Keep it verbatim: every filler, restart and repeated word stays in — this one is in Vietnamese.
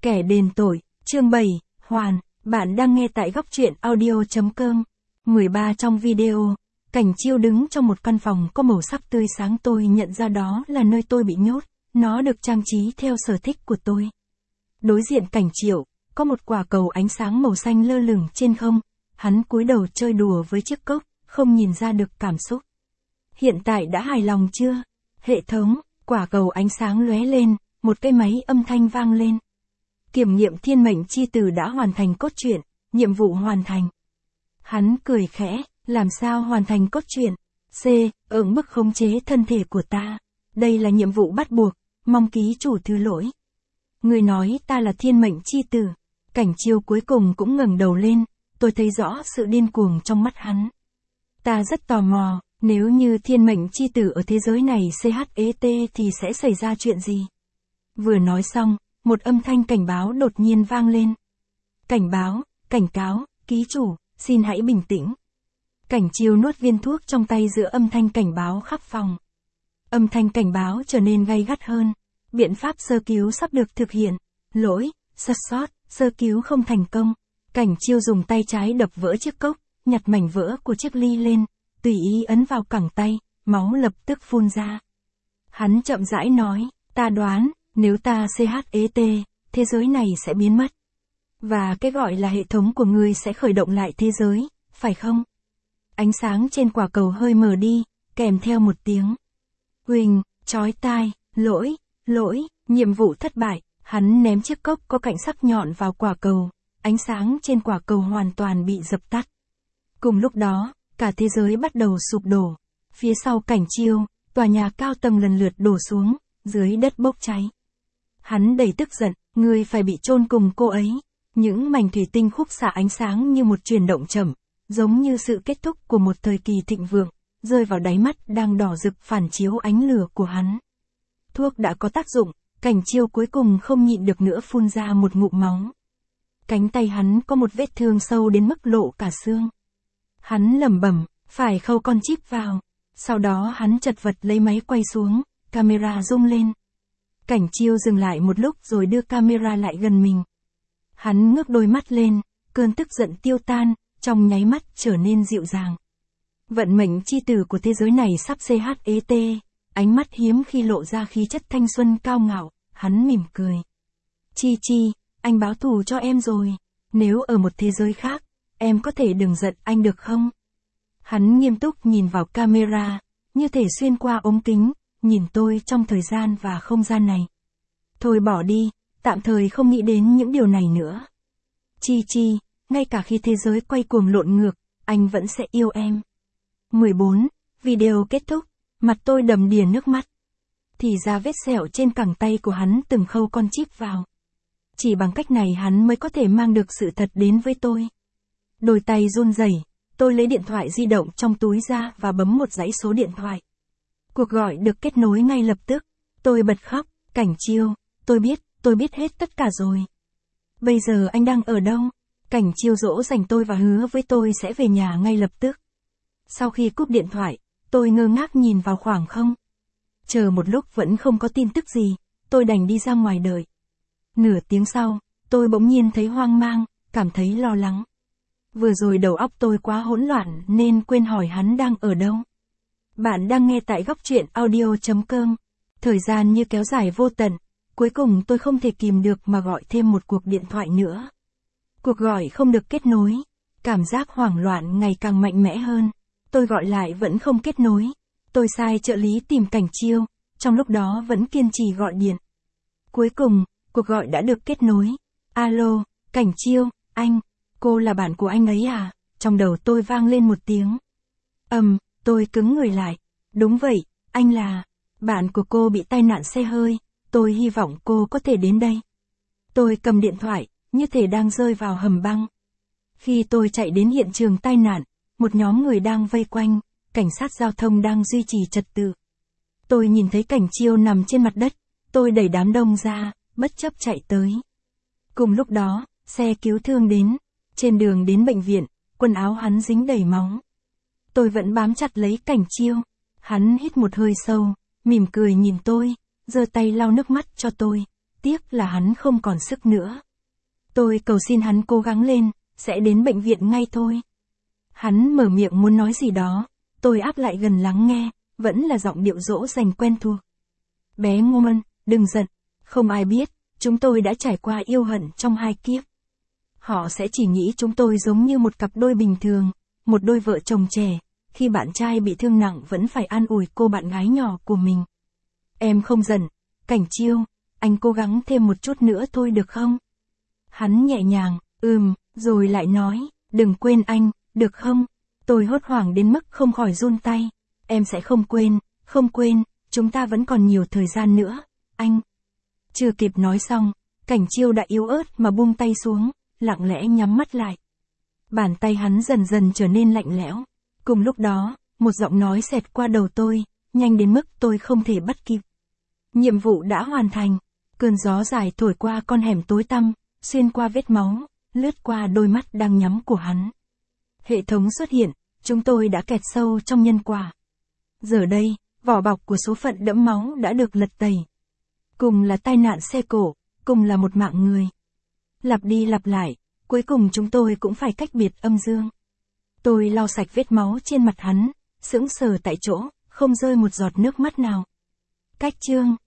Kẻ đền tội, chương bảy, Hoàn, bạn đang nghe tại góc truyện audio.com. mười ba Trong video, Cảnh Chiêu đứng trong một căn phòng có màu sắc tươi sáng, tôi nhận ra đó là nơi tôi bị nhốt, nó được trang trí theo sở thích của tôi. Đối diện Cảnh Chiêu, có một quả cầu ánh sáng màu xanh lơ lửng trên không, hắn cúi đầu chơi đùa với chiếc cốc, không nhìn ra được cảm xúc. Hiện tại đã hài lòng chưa? Hệ thống, quả cầu ánh sáng lóe lên, một cái máy âm thanh vang lên. Kiểm nghiệm thiên mệnh chi tử đã hoàn thành cốt truyện, nhiệm vụ hoàn thành. Hắn cười khẽ, làm sao hoàn thành cốt truyện? C, ở mức khống chế thân thể của ta. Đây là nhiệm vụ bắt buộc, mong ký chủ thứ lỗi. Người nói ta là thiên mệnh chi tử. Cảnh Chiêu cuối cùng cũng ngẩng đầu lên, tôi thấy rõ sự điên cuồng trong mắt hắn. Ta rất tò mò, nếu như thiên mệnh chi tử ở thế giới này chết thì sẽ xảy ra chuyện gì? Vừa nói xong, một âm thanh cảnh báo đột nhiên vang lên. Cảnh báo, cảnh cáo, ký chủ, xin hãy bình tĩnh. Cảnh Chiêu nuốt viên thuốc trong tay giữa âm thanh cảnh báo khắp phòng. Âm thanh cảnh báo trở nên gay gắt hơn. Biện pháp sơ cứu sắp được thực hiện. Lỗi, sơ sót, sơ cứu không thành công. Cảnh Chiêu dùng tay trái đập vỡ chiếc cốc, nhặt mảnh vỡ của chiếc ly lên, tùy ý ấn vào cẳng tay, máu lập tức phun ra. Hắn chậm rãi nói, ta đoán, nếu ta chết, thế giới này sẽ biến mất. Và cái gọi là hệ thống của ngươi sẽ khởi động lại thế giới, phải không? Ánh sáng trên quả cầu hơi mờ đi, kèm theo một tiếng huỳnh, chói tai, lỗi, lỗi, nhiệm vụ thất bại. Hắn ném chiếc cốc có cạnh sắc nhọn vào quả cầu, ánh sáng trên quả cầu hoàn toàn bị dập tắt. Cùng lúc đó, cả thế giới bắt đầu sụp đổ. Phía sau Cảnh Chiêu, tòa nhà cao tầng lần lượt đổ xuống, dưới đất bốc cháy. Hắn đầy tức giận, ngươi phải bị chôn cùng cô ấy. Những mảnh thủy tinh khúc xạ ánh sáng như một chuyển động chậm, giống như sự kết thúc của một thời kỳ thịnh vượng, rơi vào đáy mắt đang đỏ rực phản chiếu ánh lửa của hắn. Thuốc đã có tác dụng, Cảnh Chiêu cuối cùng không nhịn được nữa phun ra một ngụm máu. Cánh tay hắn có một vết thương sâu đến mức lộ cả xương. Hắn lẩm bẩm, phải khâu con chip vào. Sau đó hắn chật vật lấy máy quay xuống, camera rung lên. Cảnh Chiêu dừng lại một lúc rồi đưa camera lại gần mình. Hắn ngước đôi mắt lên, cơn tức giận tiêu tan, trong nháy mắt trở nên dịu dàng. Vận mệnh chi tử của thế giới này sắp chết, ánh mắt hiếm khi lộ ra khí chất thanh xuân cao ngạo, hắn mỉm cười. Chi Chi, anh báo thù cho em rồi. Nếu ở một thế giới khác, em có thể đừng giận anh được không? Hắn nghiêm túc nhìn vào camera, như thể xuyên qua ống kính, nhìn tôi trong thời gian và không gian này. Thôi bỏ đi, tạm thời không nghĩ đến những điều này nữa. Chi Chi, ngay cả khi thế giới quay cuồng lộn ngược, anh vẫn sẽ yêu em. mười bốn. Video kết thúc, mặt tôi đầm đìa nước mắt. Thì ra vết sẹo trên cẳng tay của hắn từng khâu con chip vào. Chỉ bằng cách này hắn mới có thể mang được sự thật đến với tôi. Đôi tay run rẩy, tôi lấy điện thoại di động trong túi ra và bấm một dãy số điện thoại. Cuộc gọi được kết nối ngay lập tức. Tôi bật khóc, Cảnh Chiêu, tôi biết, tôi biết hết tất cả rồi. Bây giờ anh đang ở đâu? Cảnh Chiêu dỗ dành tôi và hứa với tôi sẽ về nhà ngay lập tức. Sau khi cúp điện thoại, tôi ngơ ngác nhìn vào khoảng không. Chờ một lúc vẫn không có tin tức gì, tôi đành đi ra ngoài đợi. Nửa tiếng sau, tôi bỗng nhiên thấy hoang mang, cảm thấy lo lắng. Vừa rồi đầu óc tôi quá hỗn loạn nên quên hỏi hắn đang ở đâu. Bạn đang nghe tại góc truyện audio.com. Thời gian như kéo dài vô tận, cuối cùng tôi không thể kìm được mà gọi thêm một cuộc điện thoại nữa. Cuộc gọi không được kết nối, cảm giác hoảng loạn ngày càng mạnh mẽ hơn. Tôi gọi lại vẫn không kết nối. Tôi sai trợ lý tìm Cảnh Chiêu, trong lúc đó vẫn kiên trì gọi điện. Cuối cùng, cuộc gọi đã được kết nối. Alo, Cảnh Chiêu, anh, cô là bạn của anh ấy à? Trong đầu tôi vang lên một tiếng. Ầm, um, tôi cứng người lại. Đúng vậy, anh là, bạn của cô bị tai nạn xe hơi, tôi hy vọng cô có thể đến đây. Tôi cầm điện thoại, như thể đang rơi vào hầm băng. Khi tôi chạy đến hiện trường tai nạn, một nhóm người đang vây quanh, cảnh sát giao thông đang duy trì trật tự. Tôi nhìn thấy Cảnh Chiêu nằm trên mặt đất, tôi đẩy đám đông ra, bất chấp chạy tới. Cùng lúc đó, xe cứu thương đến, trên đường đến bệnh viện, quần áo hắn dính đầy máu. Tôi vẫn bám chặt lấy Cảnh Chiêu, hắn hít một hơi sâu, mỉm cười nhìn tôi, giơ tay lau nước mắt cho tôi. tiếc là hắn không còn sức nữa. Tôi cầu xin hắn cố gắng lên, sẽ đến bệnh viện ngay thôi. Hắn mở miệng muốn nói gì đó, tôi áp lại gần lắng nghe, vẫn là giọng điệu dỗ dành quen thuộc. Bé ngoan, đừng giận, không ai biết, chúng tôi đã trải qua yêu hận trong hai kiếp. Họ sẽ chỉ nghĩ chúng tôi giống như một cặp đôi bình thường, một đôi vợ chồng trẻ, khi bạn trai bị thương nặng vẫn phải an ủi cô bạn gái nhỏ của mình. Em không giận, Cảnh Chiêu, anh cố gắng thêm một chút nữa thôi được không? Hắn nhẹ nhàng, ừm, rồi lại nói, đừng quên anh, được không? Tôi hốt hoảng đến mức không khỏi run tay. Em sẽ không quên, không quên, chúng ta vẫn còn nhiều thời gian nữa, anh. Chưa kịp nói xong, Cảnh Chiêu đã yếu ớt mà buông tay xuống, lặng lẽ nhắm mắt lại. Bàn tay hắn dần dần trở nên lạnh lẽo. Cùng lúc đó, một giọng nói xẹt qua đầu tôi, nhanh đến mức tôi không thể bắt kịp. Nhiệm vụ đã hoàn thành. Cơn gió dài thổi qua con hẻm tối tăm, xuyên qua vết máu, lướt qua đôi mắt đang nhắm của hắn. Hệ thống xuất hiện, chúng tôi đã kẹt sâu trong nhân quả. Giờ đây, vỏ bọc của số phận đẫm máu đã được lật tẩy. Cùng là tai nạn xe cộ, cùng là một mạng người. Lặp đi lặp lại, cuối cùng chúng tôi cũng phải cách biệt âm dương. Tôi lau sạch vết máu trên mặt hắn, sững sờ tại chỗ, không rơi một giọt nước mắt nào. Cách chương